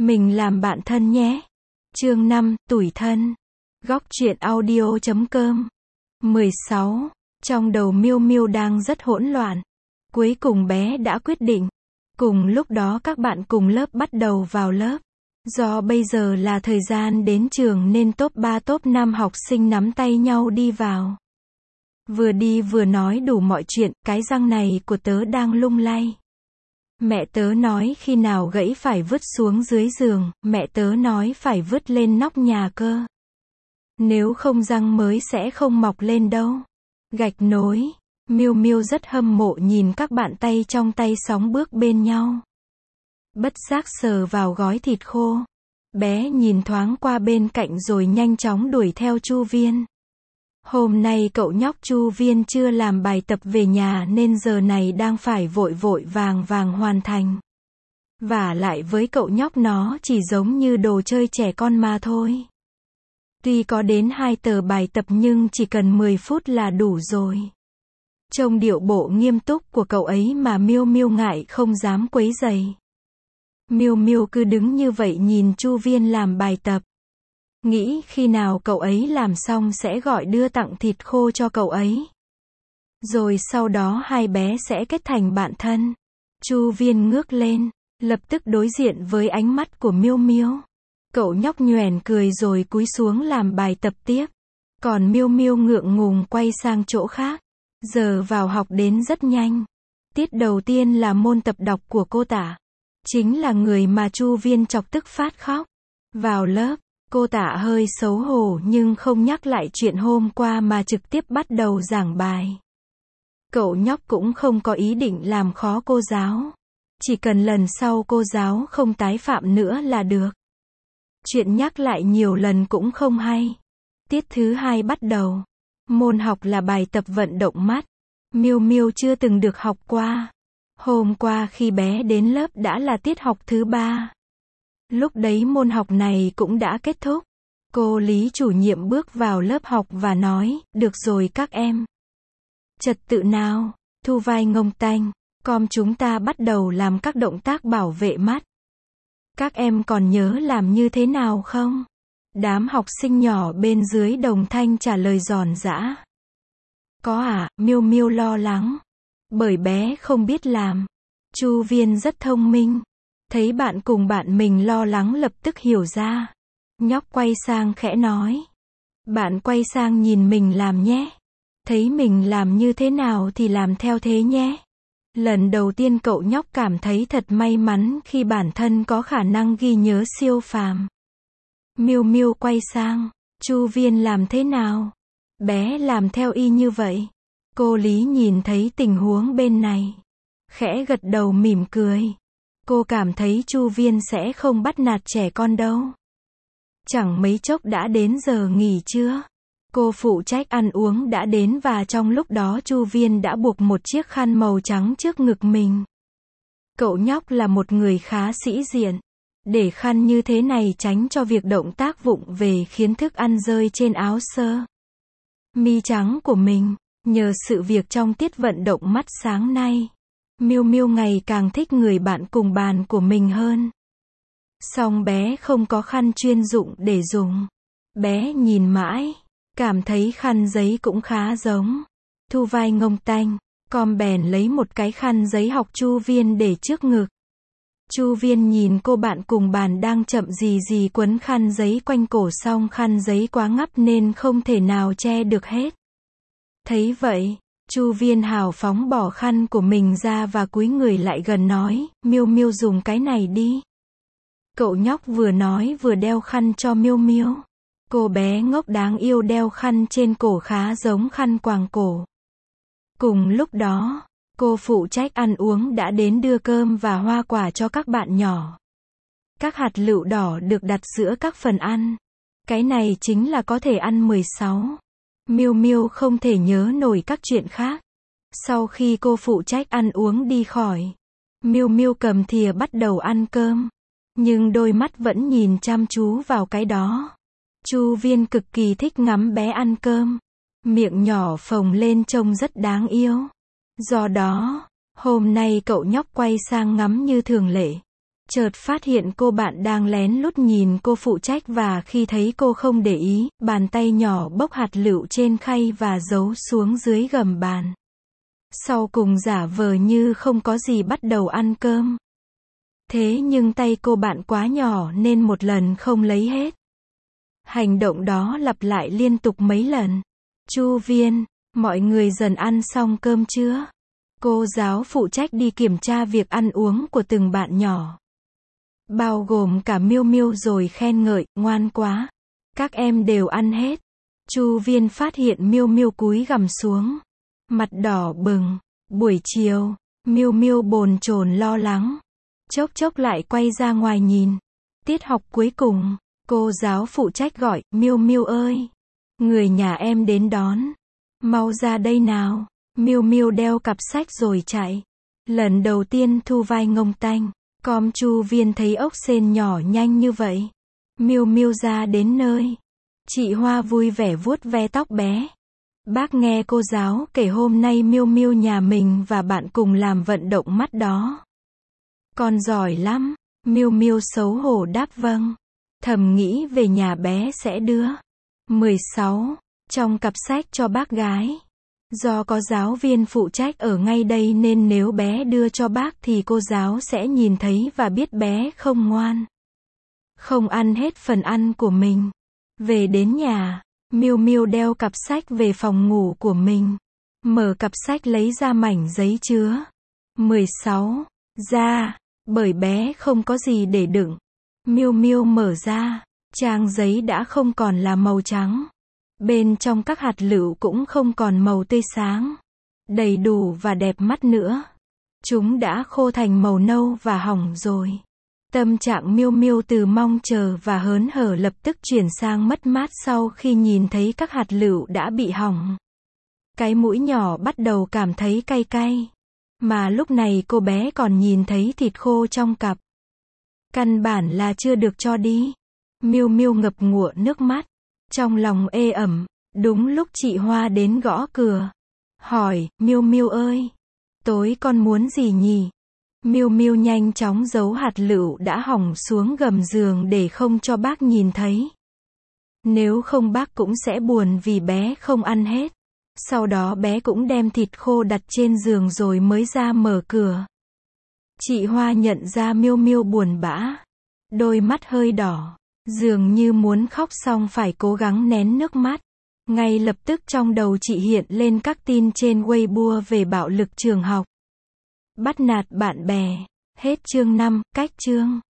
Mình làm bạn thân nhé. Chương 5, tủi thân. Góc truyện audio.com. 16. Trong đầu Miêu Miêu đang rất hỗn loạn. Cuối cùng bé đã quyết định. Cùng lúc đó các bạn cùng lớp bắt đầu vào lớp. Do bây giờ là thời gian đến trường nên top 3 top 5 học sinh nắm tay nhau đi vào. Vừa đi vừa nói đủ mọi chuyện, cái răng này của tớ đang lung lay. Mẹ tớ nói khi nào gãy phải vứt xuống dưới giường, mẹ tớ nói phải vứt lên nóc nhà cơ. Nếu không răng mới sẽ không mọc lên đâu. Gạch nối. Miêu Miêu rất hâm mộ nhìn các bạn tay trong tay sóng bước bên nhau. Bất giác sờ vào gói thịt khô. Bé nhìn thoáng qua bên cạnh rồi nhanh chóng đuổi theo Chu Viên. Hôm nay cậu nhóc Chu Viên chưa làm bài tập về nhà nên giờ này đang phải vội vội vàng vàng hoàn thành. Vả lại với cậu nhóc nó chỉ giống như đồ chơi trẻ con mà thôi. Tuy có đến 2 tờ bài tập nhưng chỉ cần 10 phút là đủ rồi. Trông điệu bộ nghiêm túc của cậu ấy mà Miêu Miêu ngại không dám quấy rầy. Miêu Miêu cứ đứng như vậy nhìn Chu Viên làm bài tập. Nghĩ khi nào cậu ấy làm xong sẽ gọi đưa tặng thịt khô cho cậu ấy. Rồi sau đó hai bé sẽ kết thành bạn thân. Chu Viên ngước lên, lập tức đối diện với ánh mắt của Miêu Miêu. Cậu nhóc nhoẻn cười rồi cúi xuống làm bài tập tiếp. Còn Miêu Miêu ngượng ngùng quay sang chỗ khác. Giờ vào học đến rất nhanh. Tiết đầu tiên là môn tập đọc của cô Tả. Chính là người mà Chu Viên chọc tức phát khóc. Vào lớp, cô Tả hơi xấu hổ nhưng không nhắc lại chuyện hôm qua mà trực tiếp bắt đầu giảng bài. Cậu nhóc cũng không có ý định làm khó cô giáo. Chỉ cần lần sau cô giáo không tái phạm nữa là được. Chuyện nhắc lại nhiều lần cũng không hay. Tiết thứ 2 bắt đầu. Môn học là bài tập vận động mắt. Miêu Miêu chưa từng được học qua. Hôm qua khi bé đến lớp đã là tiết học thứ 3. Lúc đấy môn học này cũng đã kết thúc. Cô Lý chủ nhiệm bước vào lớp học và nói, được rồi các em. Trật tự nào, thu vai ngông tanh, com chúng ta bắt đầu làm các động tác bảo vệ mắt. Các em còn nhớ làm như thế nào không? Đám học sinh nhỏ bên dưới đồng thanh trả lời giòn giã. Có à, Miêu Miêu lo lắng. Bởi bé không biết làm. Chu Viên rất thông minh. Thấy bạn cùng bạn mình lo lắng lập tức hiểu ra. Nhóc quay sang khẽ nói. Bạn quay sang nhìn mình làm nhé. Thấy mình làm như thế nào thì làm theo thế nhé. Lần đầu tiên cậu nhóc cảm thấy thật may mắn khi bản thân có khả năng ghi nhớ siêu phàm. Miêu Miêu quay sang. Chu Viên làm thế nào? Bé làm theo y như vậy. Cô Lý nhìn thấy tình huống bên này. Khẽ gật đầu mỉm cười. Cô cảm thấy Chu Viên sẽ không bắt nạt trẻ con đâu. Chẳng mấy chốc đã đến giờ nghỉ trưa. Cô phụ trách ăn uống đã đến và trong lúc đó Chu Viên đã buộc một chiếc khăn màu trắng trước ngực mình. Cậu nhóc là một người khá sĩ diện. Để khăn như thế này tránh cho việc động tác vụng về khiến thức ăn rơi trên áo sơ mi trắng của mình. Nhờ sự việc trong tiết vận động mắt sáng nay, Miêu Miêu ngày càng thích người bạn cùng bàn của mình hơn. Song bé không có khăn chuyên dụng để dùng. Bé nhìn mãi, cảm thấy khăn giấy cũng khá giống. Thu vai ngông tanh, com bèn lấy một cái khăn giấy học Chu Viên để trước ngực. Chu Viên nhìn cô bạn cùng bàn đang chậm gì quấn khăn giấy quanh cổ song khăn giấy quá ngắp nên không thể nào che được hết. Thấy vậy, Chu Viên hào phóng bỏ khăn của mình ra và cúi người lại gần nói, Miêu Miêu dùng cái này đi. Cậu nhóc vừa nói vừa đeo khăn cho Miêu Miêu. Cô bé ngốc đáng yêu đeo khăn trên cổ khá giống khăn quàng cổ. Cùng lúc đó, cô phụ trách ăn uống đã đến đưa cơm và hoa quả cho các bạn nhỏ. Các hạt lựu đỏ được đặt giữa các phần ăn. Cái này chính là có thể ăn 16. Miêu Miêu không thể nhớ nổi các chuyện khác. Sau khi cô phụ trách ăn uống đi khỏi, Miêu Miêu cầm thìa bắt đầu ăn cơm. Nhưng đôi mắt vẫn nhìn chăm chú vào cái đó. Chu Viên cực kỳ thích ngắm bé ăn cơm. Miệng nhỏ phồng lên trông rất đáng yêu. Do đó, hôm nay cậu nhóc quay sang ngắm như thường lệ. chợt phát hiện cô bạn đang lén lút nhìn cô phụ trách và khi thấy cô không để ý, bàn tay nhỏ bốc hạt lựu trên khay và giấu xuống dưới gầm bàn. Sau cùng giả vờ như không có gì bắt đầu ăn cơm. Thế nhưng tay cô bạn quá nhỏ nên một lần không lấy hết. Hành động đó lặp lại liên tục mấy lần. Chu Viên, mọi người dần ăn xong cơm chưa? Cô giáo phụ trách đi kiểm tra việc ăn uống của từng bạn nhỏ. Bao gồm cả Miêu Miêu rồi khen ngợi, ngoan quá. Các em đều ăn hết. Chu Viên phát hiện Miêu Miêu cúi gằm xuống. Mặt đỏ bừng. Buổi chiều, Miêu Miêu bồn chồn lo lắng. Chốc chốc lại quay ra ngoài nhìn. Tiết học cuối cùng, cô giáo phụ trách gọi, Miêu Miêu ơi. Người nhà em đến đón. Mau ra đây nào. Miêu Miêu đeo cặp sách rồi chạy. Lần đầu tiên thu vai ngông tanh. Com Chu Viên thấy ốc sên nhỏ nhanh như vậy. Miêu Miêu ra đến nơi. Chị Hoa vui vẻ vuốt ve tóc bé. Bác nghe cô giáo kể hôm nay Miêu Miêu nhà mình và bạn cùng làm vận động mắt đó. Con giỏi lắm. Miêu Miêu xấu hổ đáp vâng. Thầm nghĩ về nhà bé sẽ đưa 16 trong cặp sách cho bác gái. Do có giáo viên phụ trách ở ngay đây nên nếu bé đưa cho bác thì cô giáo sẽ nhìn thấy và biết bé không ngoan. Không ăn hết phần ăn của mình. Về đến nhà, Miêu Miêu đeo cặp sách về phòng ngủ của mình. Mở cặp sách lấy ra mảnh giấy chứa 16 ra, bởi bé không có gì để đựng. Miêu Miêu mở ra, trang giấy đã không còn là màu trắng. Bên trong các hạt lựu cũng không còn màu tươi sáng, đầy đủ và đẹp mắt nữa. Chúng đã khô thành màu nâu và hỏng rồi. Tâm trạng Miêu Miêu từ mong chờ và hớn hở lập tức chuyển sang mất mát sau khi nhìn thấy các hạt lựu đã bị hỏng. Cái mũi nhỏ bắt đầu cảm thấy cay cay. Mà lúc này cô bé còn nhìn thấy thịt khô trong cặp. Căn bản là chưa được cho đi. Miêu Miêu ngập ngụa nước mắt. Trong lòng ê ẩm. Đúng lúc chị Hoa đến gõ cửa. Hỏi, Miêu Miêu ơi, tối con muốn gì nhỉ? Miêu Miêu nhanh chóng giấu hạt lựu đã hỏng xuống gầm giường để không cho bác nhìn thấy. Nếu không bác cũng sẽ buồn vì bé không ăn hết. Sau đó bé cũng đem thịt khô đặt trên giường rồi mới ra mở cửa. Chị Hoa nhận ra Miêu Miêu buồn bã. Đôi mắt hơi đỏ. Dường như muốn khóc xong phải cố gắng nén nước mắt. Ngay lập tức trong đầu chị hiện lên các tin trên Weibo về bạo lực trường học. Bắt nạt bạn bè. Hết chương 5, cách chương.